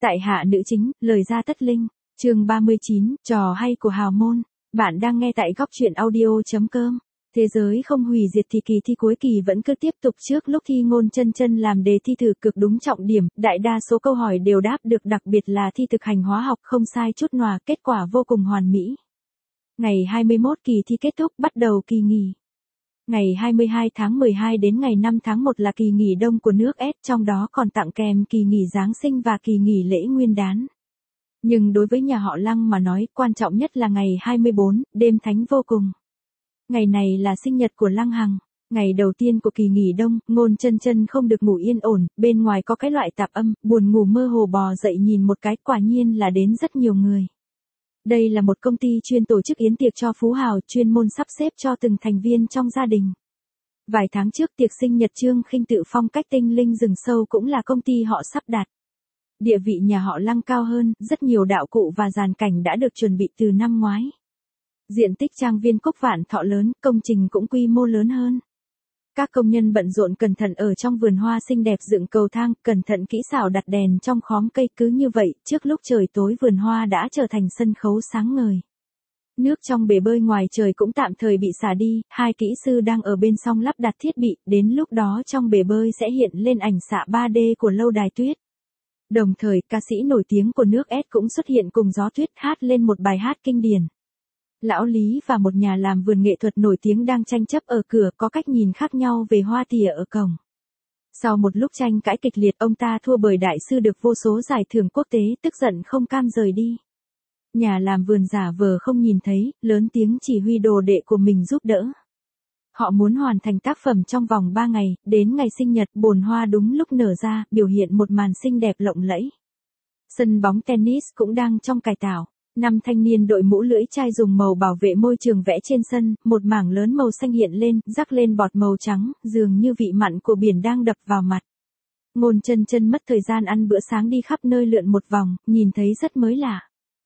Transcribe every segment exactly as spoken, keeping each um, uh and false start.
Tại hạ nữ chính, lời ra tất linh, chương ba mươi chín, trò hay của hào môn. Bạn đang nghe tại góc truyện audio.com. Thế giới không hủy diệt thì kỳ thi cuối kỳ vẫn cứ tiếp tục. Trước lúc thi Ngôn Chân Chân làm đề thi thử cực đúng trọng điểm, đại đa số câu hỏi đều đáp được, đặc biệt là thi thực hành hóa học không sai chút nào, kết quả vô cùng hoàn mỹ. Ngày hai mươi mốt kỳ thi kết thúc, bắt đầu kỳ nghỉ. Ngày hai mươi hai tháng mười hai đến ngày năm tháng một là kỳ nghỉ đông của nước S, trong đó còn tặng kèm kỳ nghỉ Giáng sinh và kỳ nghỉ lễ Nguyên đán. Nhưng đối với nhà họ Lăng mà nói, quan trọng nhất là ngày hai mươi bốn, đêm thánh vô cùng. Ngày này là sinh nhật của Lăng Hằng. Ngày đầu tiên của kỳ nghỉ đông, Ngôn Chân Chân không được ngủ yên ổn, bên ngoài có cái loại tạp âm, buồn ngủ mơ hồ bò dậy nhìn một cái, quả nhiên là đến rất nhiều người. Đây là một công ty chuyên tổ chức yến tiệc cho phú hào, chuyên môn sắp xếp cho từng thành viên trong gia đình. Vài tháng trước tiệc sinh nhật Trương Khinh Tự phong cách tinh linh rừng sâu cũng là công ty họ sắp đặt. Địa vị nhà họ Lăng cao hơn, rất nhiều đạo cụ và dàn cảnh đã được chuẩn bị từ năm ngoái. Diện tích trang viên Cúc Vạn Thọ lớn, công trình cũng quy mô lớn hơn. Các công nhân bận rộn cẩn thận ở trong vườn hoa xinh đẹp, dựng cầu thang, cẩn thận kỹ xảo đặt đèn trong khóm cây, cứ như vậy, trước lúc trời tối vườn hoa đã trở thành sân khấu sáng ngời. Nước trong bể bơi ngoài trời cũng tạm thời bị xả đi, hai kỹ sư đang ở bên song lắp đặt thiết bị, đến lúc đó trong bể bơi sẽ hiện lên ảnh xạ ba D của lâu đài tuyết. Đồng thời, ca sĩ nổi tiếng của nước S cũng xuất hiện cùng Gió Tuyết hát lên một bài hát kinh điển. Lão Lý và một nhà làm vườn nghệ thuật nổi tiếng đang tranh chấp ở cửa, có cách nhìn khác nhau về hoa tỉa ở cổng. Sau một lúc tranh cãi kịch liệt, ông ta thua bởi đại sư được vô số giải thưởng quốc tế, tức giận không cam rời đi. Nhà làm vườn giả vờ không nhìn thấy, lớn tiếng chỉ huy đồ đệ của mình giúp đỡ. Họ muốn hoàn thành tác phẩm trong vòng ba ngày, đến ngày sinh nhật, bồn hoa đúng lúc nở ra, biểu hiện một màn xinh đẹp lộng lẫy. Sân bóng tennis cũng đang trong cải tạo. Năm thanh niên đội mũ lưỡi chai dùng màu bảo vệ môi trường vẽ trên sân, một mảng lớn màu xanh hiện lên, rắc lên bọt màu trắng, dường như vị mặn của biển đang đập vào mặt. Ngôn Chân Chân mất thời gian ăn bữa sáng đi khắp nơi lượn một vòng, nhìn thấy rất mới lạ.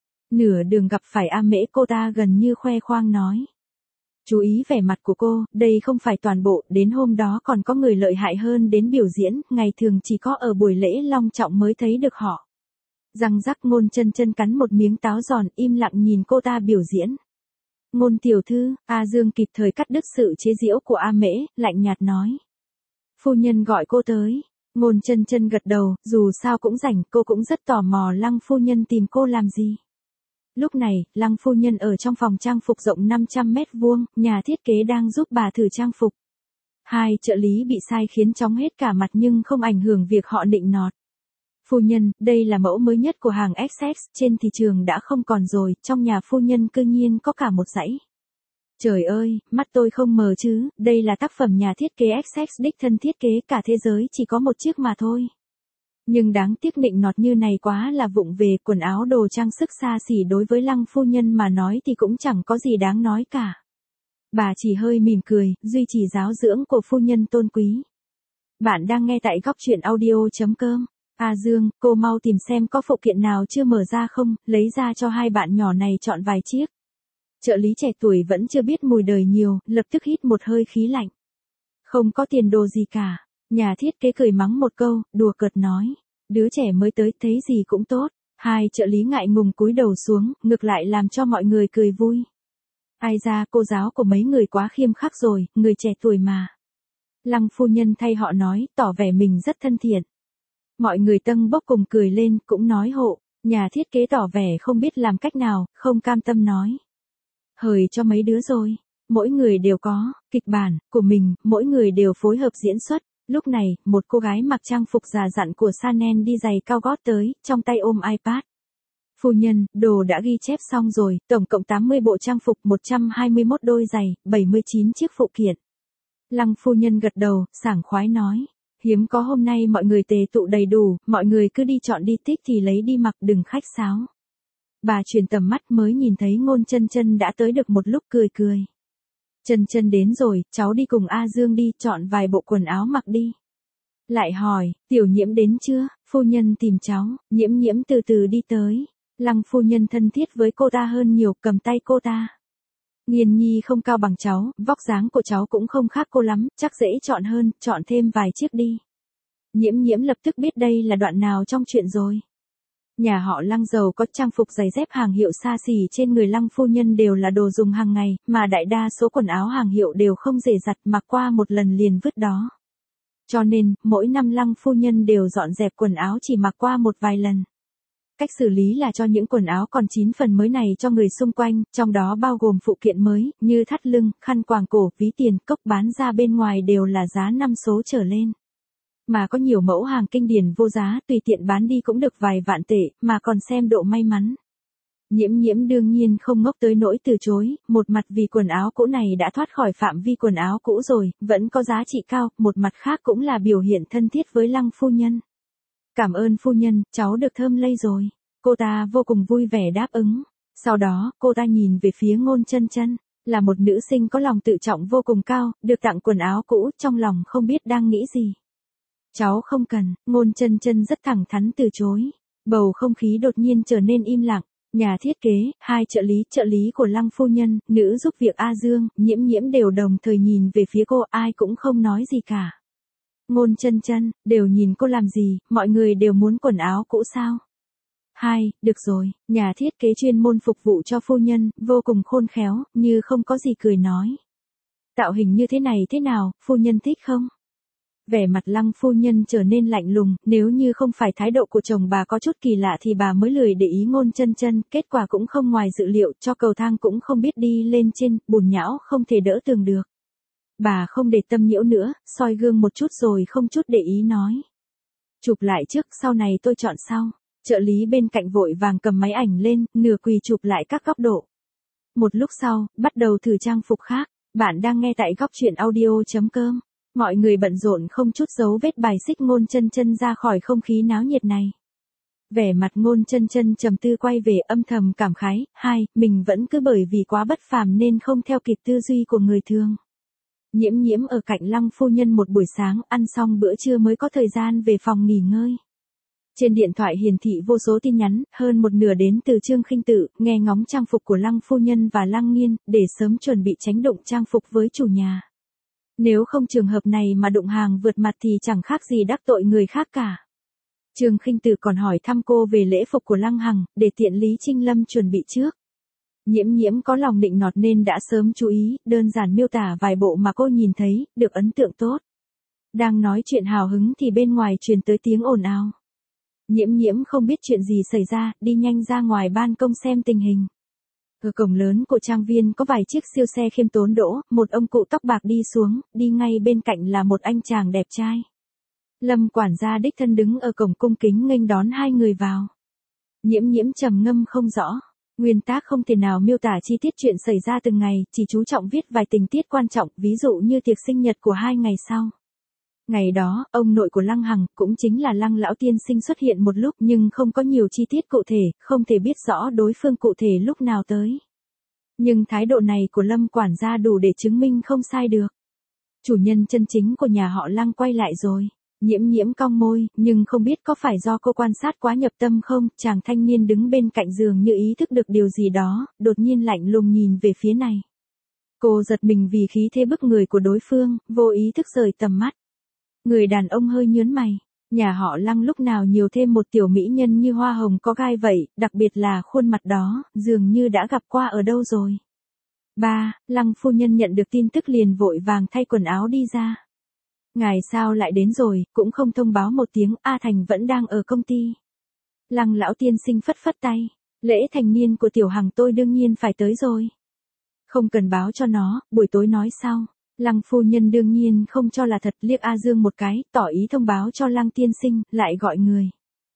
Nửa đường gặp phải A Mễ, cô ta gần như khoe khoang nói. Chú ý vẻ mặt của cô, đây không phải toàn bộ, đến hôm đó còn có người lợi hại hơn đến biểu diễn, ngày thường chỉ có ở buổi lễ long trọng mới thấy được họ. Răng rắc, Ngôn Chân Chân cắn một miếng táo giòn, im lặng nhìn cô ta biểu diễn. Ngôn tiểu thư, A Dương kịp thời cắt đứt sự chế giễu của A Mễ, lạnh nhạt nói. Phu nhân gọi cô tới. Ngôn Chân Chân gật đầu, dù sao cũng rảnh, cô cũng rất tò mò Lăng phu nhân tìm cô làm gì. Lúc này, Lăng phu nhân ở trong phòng trang phục rộng năm trăm mét vuông, nhà thiết kế đang giúp bà thử trang phục. Hai trợ lý bị sai khiến chóng hết cả mặt nhưng không ảnh hưởng việc họ nịnh nọt. Phu nhân, đây là mẫu mới nhất của hàng ích ét, trên thị trường đã không còn rồi, trong nhà phu nhân cư nhiên có cả một dãy. Trời ơi, mắt tôi không mờ chứ, đây là tác phẩm nhà thiết kế ích ét đích thân thiết kế, cả thế giới chỉ có một chiếc mà thôi. Nhưng đáng tiếc nịnh nọt như này quá là vụng về, quần áo đồ trang sức xa xỉ đối với Lăng phu nhân mà nói thì cũng chẳng có gì đáng nói cả. Bà chỉ hơi mỉm cười, duy trì giáo dưỡng của phu nhân tôn quý. Bạn đang nghe tại góc truyện audio.com. A Dương, cô mau tìm xem có phụ kiện nào chưa mở ra không, lấy ra cho hai bạn nhỏ này chọn vài chiếc. Trợ lý trẻ tuổi vẫn chưa biết mùi đời nhiều, lập tức hít một hơi khí lạnh. Không có tiền đồ gì cả. Nhà thiết kế cười mắng một câu, đùa cợt nói. Đứa trẻ mới tới, thấy gì cũng tốt. Hai trợ lý ngại ngùng cúi đầu xuống, ngược lại làm cho mọi người cười vui. Ai ra, cô giáo của mấy người quá khiêm khắc rồi, người trẻ tuổi mà. Lăng phu nhân thay họ nói, tỏ vẻ mình rất thân thiện. Mọi người tâng bốc cùng cười lên, cũng nói hộ. Nhà thiết kế tỏ vẻ không biết làm cách nào, không cam tâm nói. Hời cho mấy đứa rồi. Mỗi người đều có kịch bản của mình, mỗi người đều phối hợp diễn xuất. Lúc này, một cô gái mặc trang phục già dặn của Chanel đi giày cao gót tới, trong tay ôm iPad. Phu nhân, đồ đã ghi chép xong rồi, tổng cộng tám mươi bộ trang phục, một trăm hai mươi mốt đôi giày, bảy mươi chín chiếc phụ kiện. Lăng phu nhân gật đầu, sảng khoái nói. Hiếm có hôm nay mọi người tề tụ đầy đủ, mọi người cứ đi chọn đi thích thì lấy đi mặc, đừng khách sáo. Bà chuyển tầm mắt mới nhìn thấy Ngôn Chân Chân đã tới được một lúc, cười cười. Chân Chân đến rồi, cháu đi cùng A Dương đi, chọn vài bộ quần áo mặc đi. Lại hỏi, Tiểu Nhiễm đến chưa, phu nhân tìm cháu, Nhiễm Nhiễm từ từ đi tới. Lăng phu nhân thân thiết với cô ta hơn nhiều, cầm tay cô ta. Nghiên Nhi không cao bằng cháu, vóc dáng của cháu cũng không khác cô lắm, chắc dễ chọn hơn, chọn thêm vài chiếc đi. Nhiễm Nhiễm lập tức biết đây là đoạn nào trong chuyện rồi. Nhà họ Lăng giàu có, trang phục giày dép hàng hiệu xa xỉ trên người Lăng phu nhân đều là đồ dùng hàng ngày, mà đại đa số quần áo hàng hiệu đều không rẻ rặt, mặc qua một lần liền vứt đó. Cho nên, mỗi năm Lăng phu nhân đều dọn dẹp quần áo chỉ mặc qua một vài lần. Cách xử lý là cho những quần áo còn chín phần mới này cho người xung quanh, trong đó bao gồm phụ kiện mới, như thắt lưng, khăn quàng cổ, ví tiền, cốc bán ra bên ngoài đều là giá năm số trở lên. Mà có nhiều mẫu hàng kinh điển vô giá, tùy tiện bán đi cũng được vài vạn tệ, mà còn xem độ may mắn. Nhiễm nhiễm đương nhiên không ngốc tới nỗi từ chối, một mặt vì quần áo cũ này đã thoát khỏi phạm vi quần áo cũ rồi, vẫn có giá trị cao, một mặt khác cũng là biểu hiện thân thiết với Lăng phu nhân. Cảm ơn phu nhân, cháu được thơm lây rồi. Cô ta vô cùng vui vẻ đáp ứng. Sau đó, cô ta nhìn về phía Ngôn Chân Chân, là một nữ sinh có lòng tự trọng vô cùng cao, được tặng quần áo cũ, trong lòng không biết đang nghĩ gì. Cháu không cần, Ngôn Chân Chân rất thẳng thắn từ chối. Bầu không khí đột nhiên trở nên im lặng. Nhà thiết kế, hai trợ lý, trợ lý của Lăng phu nhân, nữ giúp việc A Dương, Nhiễm Nhiễm đều đồng thời nhìn về phía cô, ai cũng không nói gì cả. Ngôn Chân Chân, đều nhìn cô làm gì, mọi người đều muốn quần áo cũ sao? Hai, được rồi, nhà thiết kế chuyên môn phục vụ cho phu nhân, vô cùng khôn khéo, như không có gì cười nói. Tạo hình như thế này thế nào, phu nhân thích không? Vẻ mặt Lăng phu nhân trở nên lạnh lùng, nếu như không phải thái độ của chồng bà có chút kỳ lạ thì bà mới lười để ý Ngôn Chân Chân, kết quả cũng không ngoài dự liệu, cho cầu thang cũng không biết đi lên trên, bùn nhão không thể đỡ tường được. Bà không để tâm nhiễu nữa, soi gương một chút rồi không chút để ý nói. Chụp lại trước, sau này tôi chọn sau. Trợ lý bên cạnh vội vàng cầm máy ảnh lên, nửa quỳ chụp lại các góc độ. Một lúc sau, bắt đầu thử trang phục khác. Bạn đang nghe tại góc truyện audio chấm com. Mọi người bận rộn không chút dấu vết bài xích Ngôn Chân Chân ra khỏi không khí náo nhiệt này. Vẻ mặt Ngôn Chân Chân trầm tư quay về âm thầm cảm khái, hai, mình vẫn cứ bởi vì quá bất phàm nên không theo kịp tư duy của người thường. Nhiễm Nhiễm ở cạnh Lăng phu nhân một buổi sáng, ăn xong bữa trưa mới có thời gian về phòng nghỉ ngơi. Trên điện thoại hiển thị vô số tin nhắn, hơn một nửa đến từ Trương Khinh Tự, nghe ngóng trang phục của Lăng phu nhân và Lăng Nghiên, để sớm chuẩn bị tránh đụng trang phục với chủ nhà. Nếu không trường hợp này mà đụng hàng vượt mặt thì chẳng khác gì đắc tội người khác cả. Trương Khinh Tự còn hỏi thăm cô về lễ phục của Lăng Hằng, để tiện Lý Trinh Lâm chuẩn bị trước. Nhiễm Nhiễm có lòng định nọt nên đã sớm chú ý, đơn giản miêu tả vài bộ mà cô nhìn thấy, được ấn tượng tốt. Đang nói chuyện hào hứng thì bên ngoài truyền tới tiếng ồn ào. Nhiễm Nhiễm không biết chuyện gì xảy ra, đi nhanh ra ngoài ban công xem tình hình. Ở cổng lớn của trang viên có vài chiếc siêu xe khiêm tốn đỗ, một ông cụ tóc bạc đi xuống, đi ngay bên cạnh là một anh chàng đẹp trai. Lâm quản gia đích thân đứng ở cổng cung kính nghênh đón hai người vào. Nhiễm Nhiễm trầm ngâm không rõ. Nguyên tác không thể nào miêu tả chi tiết chuyện xảy ra từng ngày, chỉ chú trọng viết vài tình tiết quan trọng, ví dụ như tiệc sinh nhật của hai ngày sau. Ngày đó, ông nội của Lăng Hằng, cũng chính là Lăng lão tiên sinh xuất hiện một lúc nhưng không có nhiều chi tiết cụ thể, không thể biết rõ đối phương cụ thể lúc nào tới. Nhưng thái độ này của Lâm quản gia đủ để chứng minh không sai được. Chủ nhân chân chính của nhà họ Lăng quay lại rồi. Nhiễm Nhiễm cong môi, nhưng không biết có phải do cô quan sát quá nhập tâm không, chàng thanh niên đứng bên cạnh giường như ý thức được điều gì đó, đột nhiên lạnh lùng nhìn về phía này. Cô giật mình vì khí thế bức người của đối phương, vô ý thức rời tầm mắt. Người đàn ông hơi nhớn mày, nhà họ Lăng lúc nào nhiều thêm một tiểu mỹ nhân như hoa hồng có gai vậy, đặc biệt là khuôn mặt đó, dường như đã gặp qua ở đâu rồi. Ba, Lăng phu nhân nhận được tin tức liền vội vàng thay quần áo đi ra. Ngài sao lại đến rồi, cũng không thông báo một tiếng, A Thành vẫn đang ở công ty. Lăng lão tiên sinh phất phất tay, lễ thành niên của tiểu Hằng tôi đương nhiên phải tới rồi. Không cần báo cho nó, buổi tối nói sau. Lăng phu nhân đương nhiên không cho là thật, liếc A Dương một cái, tỏ ý thông báo cho Lăng tiên sinh, lại gọi người.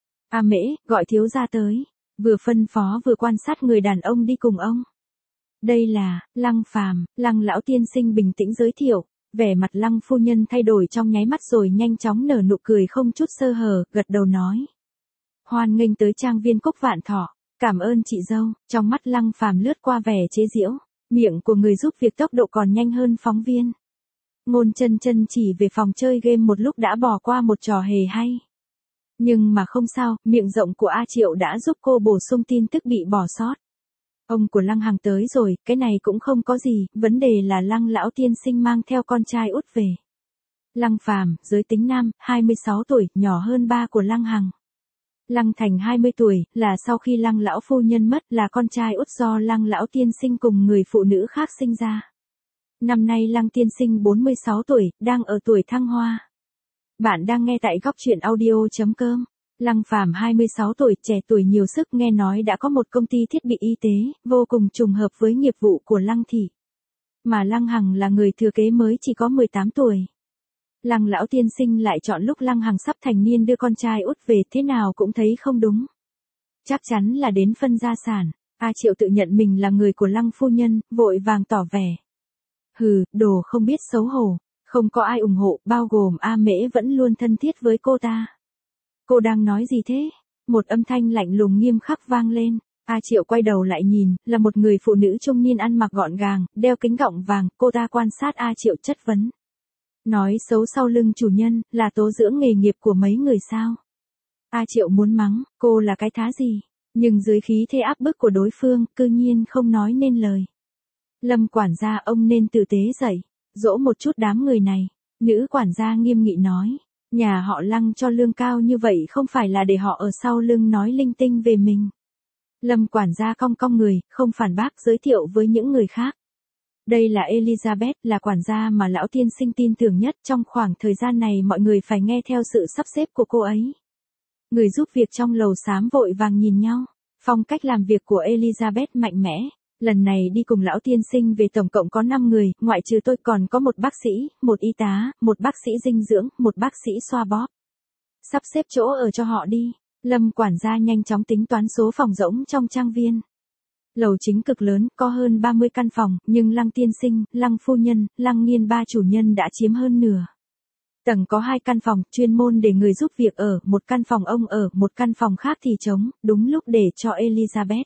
A Mễ, gọi thiếu gia tới, vừa phân phó vừa quan sát người đàn ông đi cùng ông. Đây là, Lăng Phàm, Lăng lão tiên sinh bình tĩnh giới thiệu. Vẻ mặt Lăng phu nhân thay đổi trong nháy mắt rồi nhanh chóng nở nụ cười không chút sơ hở, gật đầu nói. Hoan nghênh tới trang viên Cúc Vạn Thọ, cảm ơn chị dâu, trong mắt Lăng Phàm lướt qua vẻ chế giễu, miệng của người giúp việc tốc độ còn nhanh hơn phóng viên. Ngôn Chân Chân chỉ về phòng chơi game một lúc đã bỏ qua một trò hề hay. Nhưng mà không sao, miệng rộng của A Triệu đã giúp cô bổ sung tin tức bị bỏ sót. Ông của Lăng Hằng tới rồi, cái này cũng không có gì, vấn đề là Lăng lão tiên sinh mang theo con trai út về. Lăng Phàm, giới tính nam, hai mươi sáu tuổi, nhỏ hơn ba của Lăng Hằng. Lăng Thành hai mươi tuổi, là sau khi Lăng lão phu nhân mất, là con trai út do Lăng lão tiên sinh cùng người phụ nữ khác sinh ra. Năm nay Lăng tiên sinh bốn mươi sáu tuổi, đang ở tuổi thăng hoa. Bạn đang nghe tại góc truyện audio.com. Lăng Phàm hai mươi sáu tuổi, trẻ tuổi nhiều sức, nghe nói đã có một công ty thiết bị y tế, vô cùng trùng hợp với nghiệp vụ của Lăng thị. Mà Lăng Hằng là người thừa kế mới chỉ có mười tám tuổi. Lăng lão tiên sinh lại chọn lúc Lăng Hằng sắp thành niên đưa con trai út về, thế nào cũng thấy không đúng. Chắc chắn là đến phân gia sản. A Triệu tự nhận mình là người của Lăng phu nhân, vội vàng tỏ vẻ. Hừ, đồ không biết xấu hổ, không có ai ủng hộ, bao gồm A Mễ vẫn luôn thân thiết với cô ta. Cô đang nói gì thế? Một âm thanh lạnh lùng nghiêm khắc vang lên. A Triệu quay đầu lại nhìn, là một người phụ nữ trung niên ăn mặc gọn gàng, đeo kính gọng vàng, cô ta quan sát A Triệu chất vấn. Nói xấu sau lưng chủ nhân, là tố dưỡng nghề nghiệp của mấy người sao? A Triệu muốn mắng, cô là cái thá gì? Nhưng dưới khí thế áp bức của đối phương, cư nhiên không nói nên lời. Lâm quản gia, ông nên tử tế dậy, dỗ một chút đám người này. Nữ quản gia nghiêm nghị nói, nhà họ Lăng cho lương cao như vậy không phải là để họ ở sau lưng nói linh tinh về mình. Lâm quản gia cong cong người, không phản bác, giới thiệu với những người khác. Đây là Elizabeth, là quản gia mà lão tiên sinh tin tưởng nhất, trong khoảng thời gian này mọi người phải nghe theo sự sắp xếp của cô ấy. Người giúp việc trong lầu xám vội vàng nhìn nhau, phong cách làm việc của Elizabeth mạnh mẽ. Lần này đi cùng lão tiên sinh về tổng cộng có năm người, ngoại trừ tôi còn có một bác sĩ, một y tá, một bác sĩ dinh dưỡng, một bác sĩ xoa bóp. Sắp xếp chỗ ở cho họ đi. Lâm quản gia nhanh chóng tính toán số phòng rỗng trong trang viên. Lầu chính cực lớn, có hơn ba mươi căn phòng, nhưng Lăng tiên sinh, Lăng phu nhân, Lăng Nghiên ba chủ nhân đã chiếm hơn nửa. Tầng có hai căn phòng, chuyên môn để người giúp việc ở, một căn phòng ông ở, một căn phòng khác thì trống, đúng lúc để cho Elizabeth.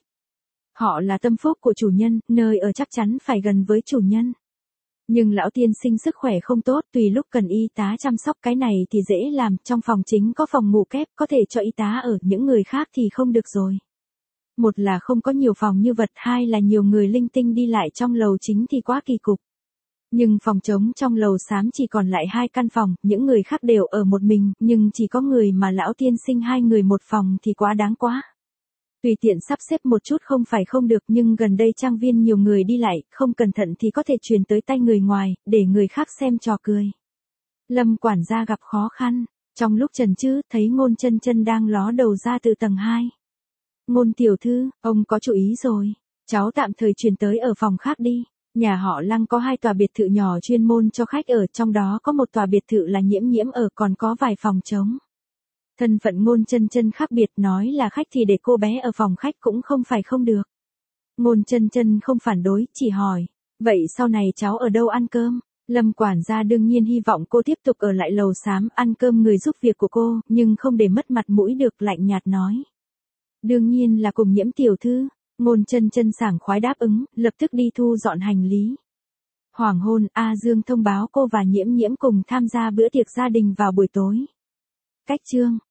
Họ là tâm phúc của chủ nhân, nơi ở chắc chắn phải gần với chủ nhân. Nhưng lão tiên sinh sức khỏe không tốt, tùy lúc cần y tá chăm sóc, cái này thì dễ làm, trong phòng chính có phòng ngủ kép, có thể cho y tá ở, những người khác thì không được rồi. Một là không có nhiều phòng như vật, hai là nhiều người linh tinh đi lại trong lầu chính thì quá kỳ cục. Nhưng phòng trống trong lầu xám chỉ còn lại hai căn phòng, những người khác đều ở một mình, nhưng chỉ có người mà lão tiên sinh hai người một phòng thì quá đáng quá. Tùy tiện sắp xếp một chút không phải không được, nhưng gần đây trang viên nhiều người đi lại, không cẩn thận thì có thể truyền tới tay người ngoài, để người khác xem trò cười. Lâm quản gia gặp khó khăn, trong lúc chần chừ, thấy Ngôn Chân Chân đang ló đầu ra từ tầng hai. Ngôn tiểu thư, ông có chú ý rồi, cháu tạm thời chuyển tới ở phòng khác đi. Nhà họ Lăng có hai tòa biệt thự nhỏ chuyên môn cho khách ở, trong đó có một tòa biệt thự là Nhiễm Nhiễm ở, còn có vài phòng trống. Thân phận Ngôn Chân Chân khác biệt, nói là khách thì để cô bé ở phòng khách cũng không phải không được. Ngôn Chân Chân không phản đối, chỉ hỏi, vậy sau này cháu ở đâu ăn cơm? Lâm quản gia đương nhiên hy vọng cô tiếp tục ở lại lầu xám ăn cơm người giúp việc của cô, nhưng không để mất mặt mũi được, lạnh nhạt nói. Đương nhiên là cùng Nhiễm tiểu thư. Ngôn Chân Chân sảng khoái đáp ứng, lập tức đi thu dọn hành lý. Hoàng hôn, A Dương thông báo cô và Nhiễm Nhiễm cùng tham gia bữa tiệc gia đình vào buổi tối. Cách chương